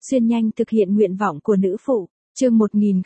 Xuyên nhanh thực hiện nguyện vọng của nữ phụ. Chương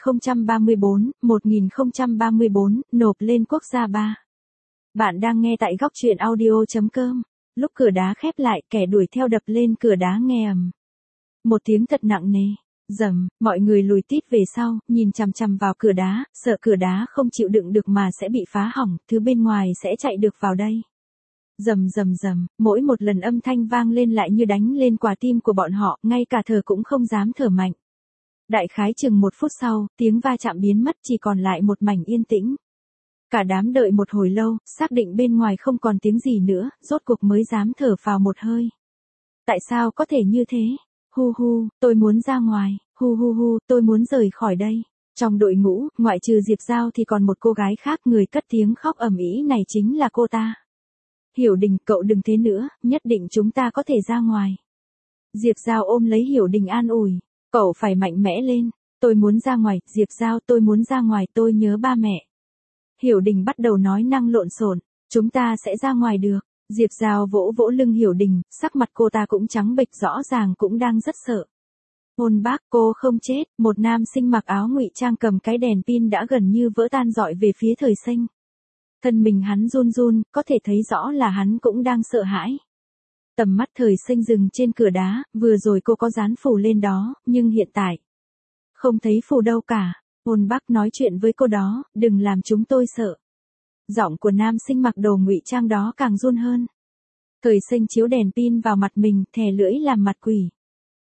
1034, nộp lên quốc gia 3. Bạn đang nghe tại góc truyện audio.com. Lúc cửa đá khép lại, kẻ đuổi theo đập lên cửa đá nghe ầm. Một tiếng thật nặng nề. Rầm, mọi người lùi tít về sau, nhìn chằm chằm vào cửa đá, sợ cửa đá không chịu đựng được mà sẽ bị phá hỏng, thứ bên ngoài sẽ chạy được vào đây. Rầm rầm rầm, mỗi một lần âm thanh vang lên lại như đánh lên quả tim của bọn họ, ngay cả thở cũng không dám thở mạnh. Đại khái chừng 1 phút sau, tiếng va chạm biến mất, chỉ còn lại một mảnh yên tĩnh. Cả đám đợi một hồi lâu, xác định bên ngoài không còn tiếng gì nữa, rốt cuộc mới dám thở phào một hơi. Tại sao có thể như thế? Hu hu, tôi muốn ra ngoài, hu hu hu, tôi muốn rời khỏi đây. Trong đội ngũ, ngoại trừ Diệp Giao thì còn một cô gái khác, người cất tiếng khóc ầm ĩ này chính là cô ta. Hiểu Đình, cậu đừng thế nữa, nhất định chúng ta có thể ra ngoài. Diệp Giao ôm lấy Hiểu Đình an ủi, cậu phải mạnh mẽ lên, tôi muốn ra ngoài, Diệp Giao tôi muốn ra ngoài, tôi nhớ ba mẹ. Hiểu Đình bắt đầu nói năng lộn xộn, chúng ta sẽ ra ngoài được. Diệp Giao vỗ vỗ lưng Hiểu Đình, sắc mặt cô ta cũng trắng bệch, rõ ràng cũng đang rất sợ. Ôn bác, cô không chết, một nam sinh mặc áo ngụy trang cầm cái đèn pin đã gần như vỡ tan dọi về phía Thời Sinh. Thân mình hắn run run, có thể thấy rõ là hắn cũng đang sợ hãi. Tầm mắt Thời Sinh dừng trên cửa đá, vừa rồi cô có dán phù lên đó, nhưng hiện tại không thấy phù đâu cả. Ôn bác nói chuyện với cô đó, đừng làm chúng tôi sợ. Giọng của nam sinh mặc đồ ngụy trang đó càng run hơn. Thời Sinh chiếu đèn pin vào mặt mình, thè lưỡi làm mặt quỷ.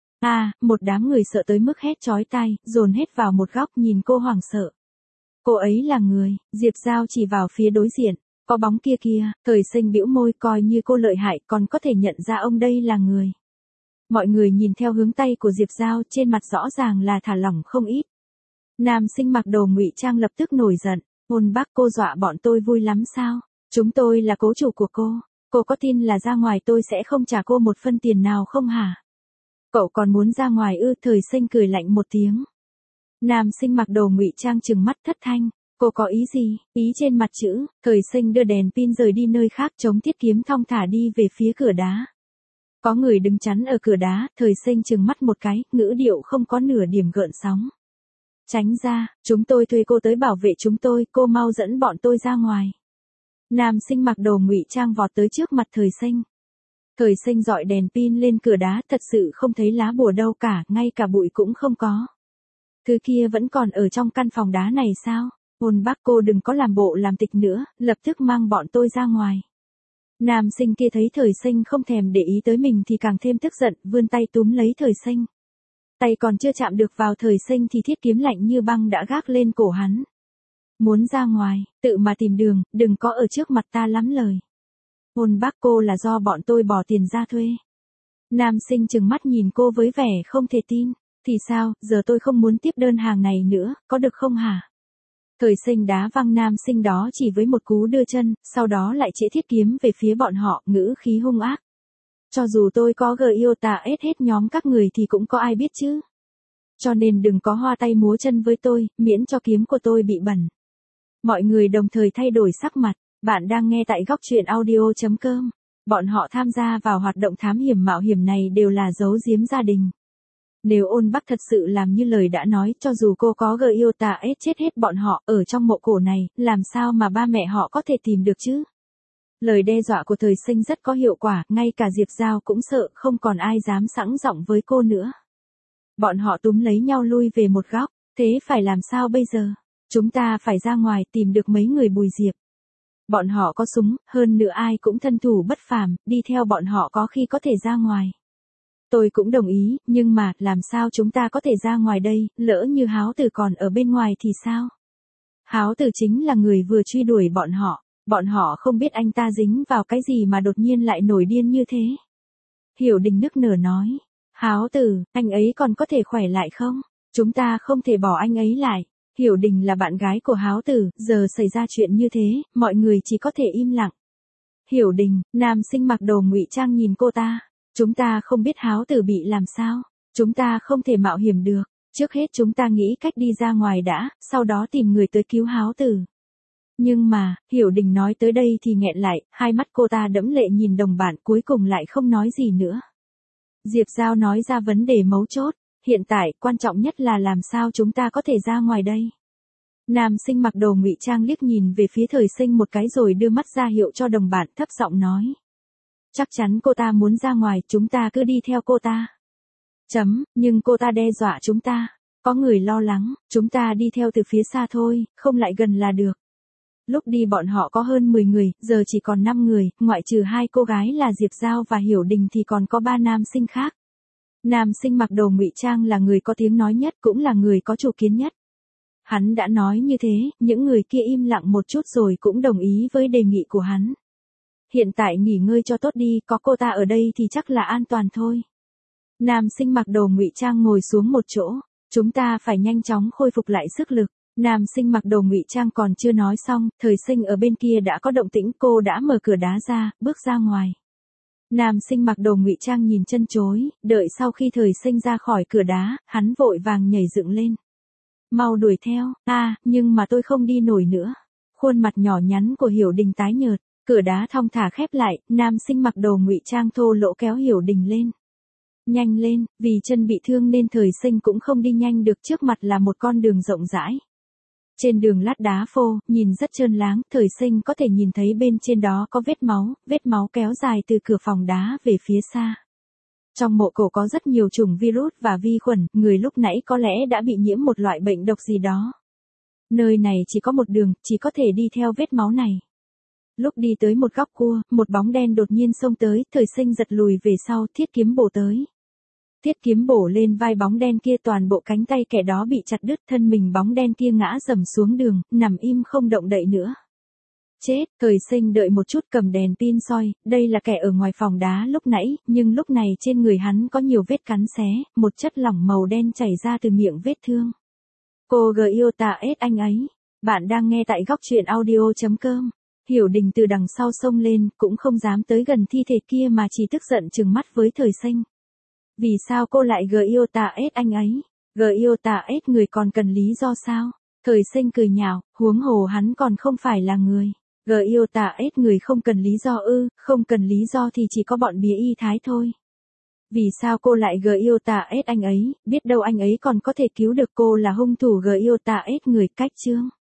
Một đám người sợ tới mức hét chói tai, dồn hết vào một góc nhìn cô hoảng sợ. Cô ấy là người, Diệp Giao chỉ vào phía đối diện, có bóng kia kia, Thời Sinh bĩu môi, coi như cô lợi hại còn có thể nhận ra ông đây là người. Mọi người nhìn theo hướng tay của Diệp Giao, trên mặt rõ ràng là thả lỏng không ít. Nam sinh mặc đồ ngụy trang lập tức nổi giận, ôn bác, cô dọa bọn tôi vui lắm sao? Chúng tôi là cố chủ của cô có tin là ra ngoài tôi sẽ không trả cô một phân tiền nào không hả? Cậu còn muốn ra ngoài ư? Thời Sinh cười lạnh một tiếng. Nam sinh mặc đồ ngụy trang trừng mắt thất thanh, cô có ý gì? Ý trên mặt chữ. Thời Sinh đưa đèn pin rời đi nơi khác, chống thiết kiếm thong thả đi về phía cửa đá. Có người đứng chắn ở cửa đá, Thời Sinh trừng mắt một cái, ngữ điệu không có nửa điểm gợn sóng. Tránh ra, chúng tôi thuê cô tới bảo vệ chúng tôi, cô mau dẫn bọn tôi ra ngoài. Nam sinh mặc đồ ngụy trang vọt tới trước mặt Thời Sinh. Thời Sinh dọi đèn pin lên cửa đá, thật sự không thấy lá bùa đâu cả, ngay cả bụi cũng không có. Thứ kia vẫn còn ở trong căn phòng đá này sao? Ôn bác, cô đừng có làm bộ làm tịch nữa, lập tức mang bọn tôi ra ngoài. Nam sinh kia thấy Thời Sinh không thèm để ý tới mình thì càng thêm tức giận, vươn tay túm lấy Thời Sinh. Tay còn chưa chạm được vào Thời Sinh thì thiết kiếm lạnh như băng đã gác lên cổ hắn. Muốn ra ngoài, tự mà tìm đường, đừng có ở trước mặt ta lắm lời. Ôn bác, cô là do bọn tôi bỏ tiền ra thuê. Nam sinh trừng mắt nhìn cô với vẻ không thể tin. Thì sao, giờ tôi không muốn tiếp đơn hàng này nữa, có được không hả? Thời Sinh đá văng nam sinh đó chỉ với một cú đưa chân, sau đó lại chĩa thiết kiếm về phía bọn họ, ngữ khí hung ác. Cho dù tôi có yêu tà hết nhóm các người thì cũng có ai biết chứ. Cho nên đừng có hoa tay múa chân với tôi, miễn cho kiếm của tôi bị bẩn. Mọi người đồng thời thay đổi sắc mặt. Bạn đang nghe tại góc truyện audio.com. Bọn họ tham gia vào hoạt động thám hiểm mạo hiểm này đều là giấu giếm gia đình. Nếu Ôn Bắc thật sự làm như lời đã nói, cho dù cô có yêu tà chết hết bọn họ ở trong mộ cổ này, làm sao mà ba mẹ họ có thể tìm được chứ? Lời đe dọa của Thời Sinh rất có hiệu quả, ngay cả Diệp Giao cũng sợ, không còn ai dám sẵn giọng với cô nữa. Bọn họ túm lấy nhau lui về một góc, thế phải làm sao bây giờ? Chúng ta phải ra ngoài tìm được mấy người Bùi Diệp. Bọn họ có súng, hơn nữa ai cũng thân thủ bất phàm, đi theo bọn họ có khi có thể ra ngoài. Tôi cũng đồng ý, nhưng mà, làm sao chúng ta có thể ra ngoài đây, lỡ như Háo Tử còn ở bên ngoài thì sao? Háo Tử chính là người vừa truy đuổi bọn họ không biết anh ta dính vào cái gì mà đột nhiên lại nổi điên như thế. Hiểu Đình nức nở nói, Háo Tử, anh ấy còn có thể khỏe lại không? Chúng ta không thể bỏ anh ấy lại. Hiểu Đình là bạn gái của Háo Tử, giờ xảy ra chuyện như thế, mọi người chỉ có thể im lặng. Hiểu Đình, nam sinh mặc đồ ngụy trang nhìn cô ta. Chúng ta không biết Háo Tử bị làm sao, chúng ta không thể mạo hiểm được, trước hết chúng ta nghĩ cách đi ra ngoài đã, sau đó tìm người tới cứu Háo Tử. Nhưng mà, Hiểu Đình nói tới đây thì nghẹn lại, hai mắt cô ta đẫm lệ nhìn đồng bạn, cuối cùng lại không nói gì nữa. Diệp Giao nói ra vấn đề mấu chốt, Hiện tại, quan trọng nhất là làm sao chúng ta có thể ra ngoài đây. Nam sinh mặc đồ ngụy trang liếc nhìn về phía Thời Sinh một cái rồi đưa mắt ra hiệu cho đồng bạn, thấp giọng nói. Chắc chắn cô ta muốn ra ngoài, chúng ta cứ đi theo cô ta. Nhưng cô ta đe dọa chúng ta. Có người lo lắng, chúng ta đi theo từ phía xa thôi, không lại gần là được. Lúc đi bọn họ có hơn 10 người, giờ chỉ còn 5 người, ngoại trừ 2 cô gái là Diệp Giao và Hiểu Đình thì còn có 3 nam sinh khác. Nam sinh mặc đồ ngụy trang là người có tiếng nói nhất, cũng là người có chủ kiến nhất. Hắn đã nói như thế, những người kia im lặng một chút rồi cũng đồng ý với đề nghị của hắn. Hiện tại nghỉ ngơi cho tốt đi, có cô ta ở đây thì chắc là an toàn thôi. Nam sinh mặc đồ ngụy trang ngồi xuống một chỗ, chúng ta phải nhanh chóng khôi phục lại sức lực. Nam sinh mặc đồ ngụy trang còn chưa nói xong, Thời Sinh ở bên kia đã có động tĩnh, cô đã mở cửa đá ra, bước ra ngoài. Nam sinh mặc đồ ngụy trang nhìn chân chối, đợi sau khi Thời Sinh ra khỏi cửa đá, hắn vội vàng nhảy dựng lên. Mau đuổi theo, nhưng mà tôi không đi nổi nữa. Khuôn mặt nhỏ nhắn của Hiểu Đình tái nhợt, cửa đá thong thả khép lại, nam sinh mặc đồ ngụy trang thô lỗ kéo Hiểu Đình lên. Nhanh lên, vì chân bị thương nên Thời Sinh cũng không đi nhanh được, trước mặt là một con đường rộng rãi. Trên đường lát đá phô, nhìn rất trơn láng, Thời Sinh có thể nhìn thấy bên trên đó có vết máu kéo dài từ cửa phòng đá về phía xa. Trong mộ cổ có rất nhiều chủng virus và vi khuẩn, người lúc nãy có lẽ đã bị nhiễm một loại bệnh độc gì đó. Nơi này chỉ có một đường, chỉ có thể đi theo vết máu này. Lúc đi tới một góc cua, một bóng đen đột nhiên xông tới, Thời Sinh giật lùi về sau, thiết kiếm bổ tới. Thiết kiếm bổ lên vai bóng đen kia, toàn bộ cánh tay kẻ đó bị chặt đứt, thân mình bóng đen kia ngã rầm xuống đường, nằm im không động đậy nữa. Chết, Thời Sinh đợi một chút cầm đèn pin soi, đây là kẻ ở ngoài phòng đá lúc nãy, nhưng lúc này trên người hắn có nhiều vết cắn xé, một chất lỏng màu đen chảy ra từ miệng vết thương. Cô yêu ta ết anh ấy. Bạn đang nghe tại góc truyện audio.com. Hiểu Đình từ đằng sau xông lên, cũng không dám tới gần thi thể kia mà chỉ tức giận trừng mắt với Thời Sinh. Vì sao cô lại yêu ta ết anh ấy? Yêu ta ết người còn cần lý do sao? Thời Sinh cười nhạo, huống hồ hắn còn không phải là người. Yêu ta ết người không cần lý do ư? Không cần lý do thì chỉ có bọn bía y thái thôi. Vì sao cô lại yêu ta ết anh ấy? Biết đâu anh ấy còn có thể cứu được cô là hung thủ yêu ta ết người. Cách chương.